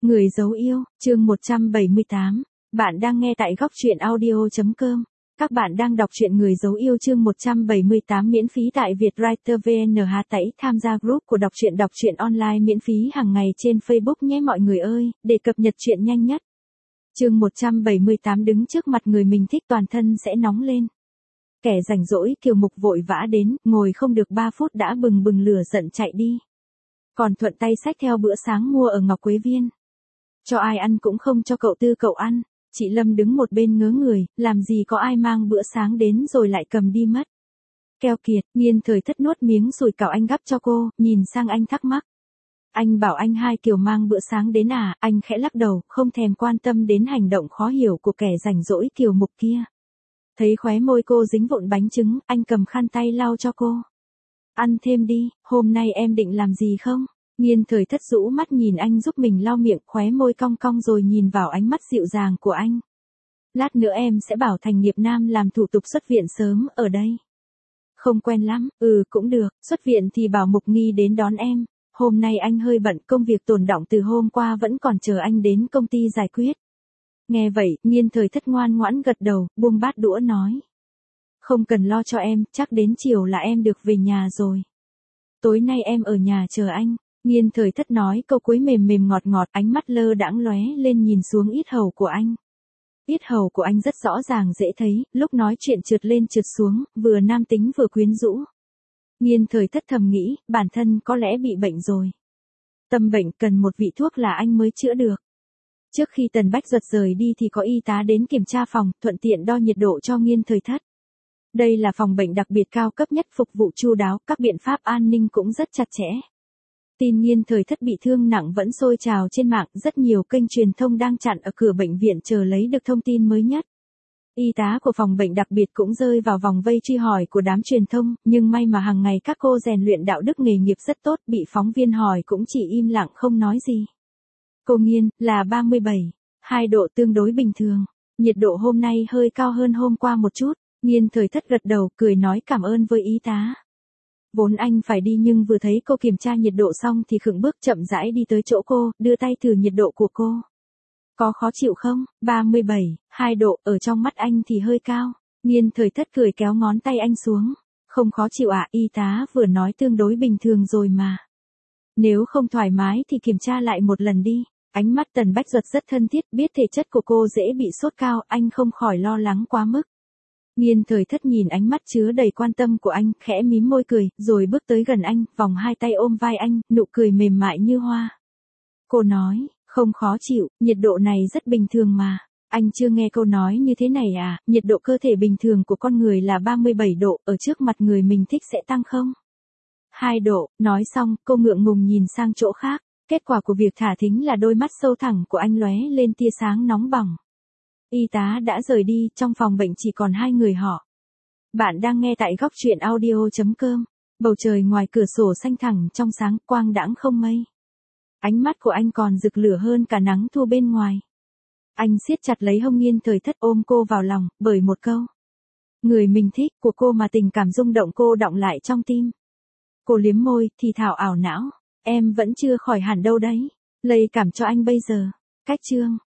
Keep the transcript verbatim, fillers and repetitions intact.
Người dấu yêu, chương một trăm bảy mươi tám. Bạn đang nghe tại góc truyện audio chấm com. Các bạn đang đọc truyện Người dấu yêu chương một trăm bảy mươi tám miễn phí tại Vietwriter vê en H tẩy tham gia group của đọc truyện đọc truyện online miễn phí hàng ngày trên Facebook nhé mọi người ơi, để cập nhật truyện nhanh nhất. Chương một trăm bảy mươi tám đứng trước mặt người mình thích toàn thân sẽ nóng lên. Kẻ rảnh rỗi Kiều Mục vội vã đến, ngồi không được ba phút đã bừng bừng lửa giận chạy đi. Còn thuận tay xách theo bữa sáng mua ở Ngọc Quế Viên. Cho ai ăn cũng không cho cậu Tư cậu ăn, chị Lâm đứng một bên ngớ người, làm gì có ai mang bữa sáng đến rồi lại cầm đi mất. Keo kiệt, Nghiên Thời Thất nuốt miếng sủi cảo anh gắp cho cô, nhìn sang anh thắc mắc. Anh bảo anh hai Kiều mang bữa sáng đến à, anh khẽ lắc đầu, không thèm quan tâm đến hành động khó hiểu của kẻ rảnh rỗi Kiều Mục kia. Thấy khóe môi cô dính vụn bánh trứng, anh cầm khăn tay lau cho cô. Ăn thêm đi, hôm nay em định làm gì không? Nghiên Thời Thất rũ mắt nhìn anh giúp mình lau miệng, khóe môi cong cong rồi nhìn vào ánh mắt dịu dàng của anh. Lát nữa em sẽ bảo Thành Nghiệp Nam làm thủ tục xuất viện sớm ở đây. Không quen lắm, ừ cũng được, xuất viện thì bảo Mục Nghi đến đón em. Hôm nay anh hơi bận, công việc tồn đọng từ hôm qua vẫn còn chờ anh đến công ty giải quyết. Nghe vậy, Nghiên Thời Thất ngoan ngoãn gật đầu, buông bát đũa nói. Không cần lo cho em, chắc đến chiều là em được về nhà rồi. Tối nay em ở nhà chờ anh. Nghiên Thời Thất nói câu cuối mềm mềm ngọt ngọt, ánh mắt lơ đãng lóe lên nhìn xuống yết hầu của anh. Yết hầu của anh rất rõ ràng dễ thấy, lúc nói chuyện trượt lên trượt xuống, vừa nam tính vừa quyến rũ. Nghiên Thời Thất thầm nghĩ, bản thân có lẽ bị bệnh rồi. Tâm bệnh cần một vị thuốc là anh mới chữa được. Trước khi Tần Bách Duật rời đi thì có y tá đến kiểm tra phòng, thuận tiện đo nhiệt độ cho Nghiên Thời Thất. Đây là phòng bệnh đặc biệt cao cấp nhất, phục vụ chu đáo, các biện pháp an ninh cũng rất chặt chẽ. Tin Nghiên Thời Thất bị thương nặng vẫn sôi trào trên mạng, rất nhiều kênh truyền thông đang chặn ở cửa bệnh viện chờ lấy được thông tin mới nhất. Y tá của phòng bệnh đặc biệt cũng rơi vào vòng vây truy hỏi của đám truyền thông, nhưng may mà hàng ngày các cô rèn luyện đạo đức nghề nghiệp rất tốt, bị phóng viên hỏi cũng chỉ im lặng không nói gì. Cô Nghiên, là ba mươi bảy, hai độ tương đối bình thường, nhiệt độ hôm nay hơi cao hơn hôm qua một chút. Nghiên Thời Thất gật đầu, cười nói cảm ơn với y tá. Vốn anh phải đi nhưng vừa thấy cô kiểm tra nhiệt độ xong thì khựng bước chậm rãi đi tới chỗ cô, đưa tay thử nhiệt độ của cô. Có khó chịu không? ba mươi bảy, hai độ, ở trong mắt anh thì hơi cao. Nghiên Thời Thất cười kéo ngón tay anh xuống. Không khó chịu ạ, à, y tá vừa nói tương đối bình thường rồi mà. Nếu không thoải mái thì kiểm tra lại một lần đi. Ánh mắt Tần Bách Duật rất thân thiết, biết thể chất của cô dễ bị sốt cao, anh không khỏi lo lắng quá mức. Nghiên Thời Thất nhìn ánh mắt chứa đầy quan tâm của anh, khẽ mím môi cười, rồi bước tới gần anh, vòng hai tay ôm vai anh, nụ cười mềm mại như hoa. Cô nói, không khó chịu, nhiệt độ này rất bình thường mà. Anh chưa nghe câu nói như thế này à, nhiệt độ cơ thể bình thường của con người là ba mươi bảy độ, ở trước mặt người mình thích sẽ tăng không? hai độ, nói xong, cô ngượng ngùng nhìn sang chỗ khác, kết quả của việc thả thính là đôi mắt sâu thẳm của anh lóe lên tia sáng nóng bỏng. Y tá đã rời đi, trong phòng bệnh chỉ còn hai người họ. Bạn đang nghe tại góc truyện audio chấm com. Bầu trời ngoài cửa sổ xanh thẳm trong sáng, quang đãng không mây. Ánh mắt của anh còn rực lửa hơn cả nắng thu bên ngoài. Anh siết chặt lấy hông Nghiên Thời Thất ôm cô vào lòng, bởi một câu. Người mình thích của cô mà tình cảm rung động cô đọng lại trong tim. Cô liếm môi, thì thào ảo não. Em vẫn chưa khỏi hẳn đâu đấy. Lây cảm cho anh bây giờ. Cách chương.